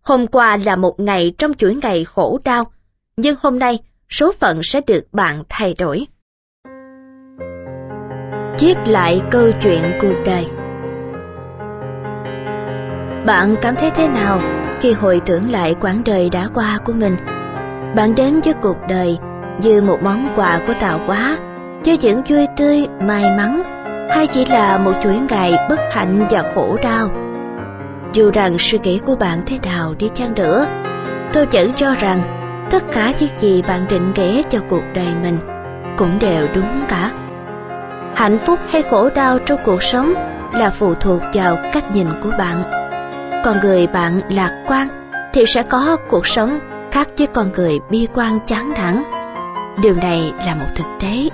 Hôm qua là một ngày trong chuỗi ngày khổ đau, nhưng hôm nay số phận sẽ được bạn thay đổi. Viết lại câu chuyện cuộc đời. Bạn cảm thấy thế nào khi hồi tưởng lại quãng đời đã qua của mình? Bạn đến với cuộc đời như một món quà của tạo hóa, với những vui tươi, may mắn, hay chỉ là một chuỗi ngày bất hạnh và khổ đau? Dù rằng suy nghĩ của bạn thế nào đi chăng nữa, tôi vẫn cho rằng tất cả những gì bạn định nghĩa cho cuộc đời mình cũng đều đúng cả. Hạnh phúc hay khổ đau trong cuộc sống là phụ thuộc vào cách nhìn của bạn. Con người bạn lạc quan thì sẽ có cuộc sống khác với con người bi quan chán nản. Điều này là một thực tế.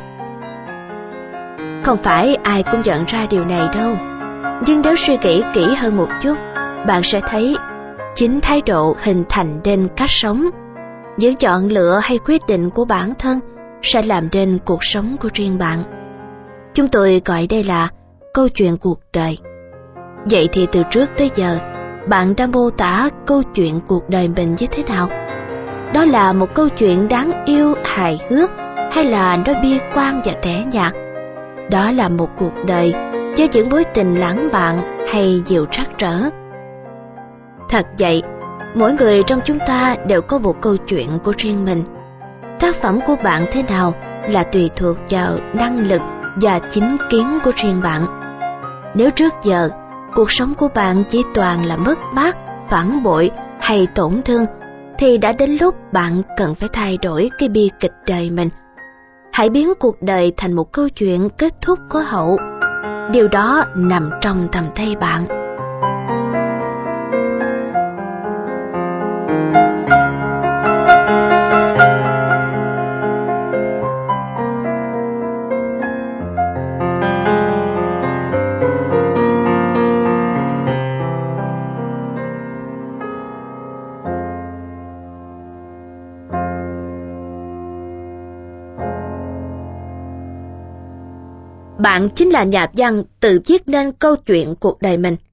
Không phải ai cũng nhận ra điều này đâu, nhưng nếu suy nghĩ kỹ hơn một chút, bạn sẽ thấy chính thái độ hình thành nên cách sống. Những chọn lựa hay quyết định của bản thân sẽ làm nên cuộc sống của riêng bạn. Chúng tôi gọi đây là câu chuyện cuộc đời. Vậy thì từ trước tới giờ, bạn đang mô tả câu chuyện cuộc đời mình như thế nào? Đó là một câu chuyện đáng yêu, hài hước, hay là nó bi quan và tẻ nhạt? Đó là một cuộc đời với những mối tình lãng mạn hay nhiều trắc trở? Thật vậy, mỗi người trong chúng ta đều có một câu chuyện của riêng mình. Tác phẩm của bạn thế nào là tùy thuộc vào năng lực và chính kiến của riêng bạn. Nếu trước giờ cuộc sống của bạn chỉ toàn là mất mát, phản bội hay tổn thương, thì đã đến lúc bạn cần phải thay đổi cái bi kịch đời mình. Hãy biến cuộc đời thành một câu chuyện kết thúc có hậu. Điều đó nằm trong tầm tay bạn. Bạn chính là nhà văn tự viết nên câu chuyện cuộc đời mình.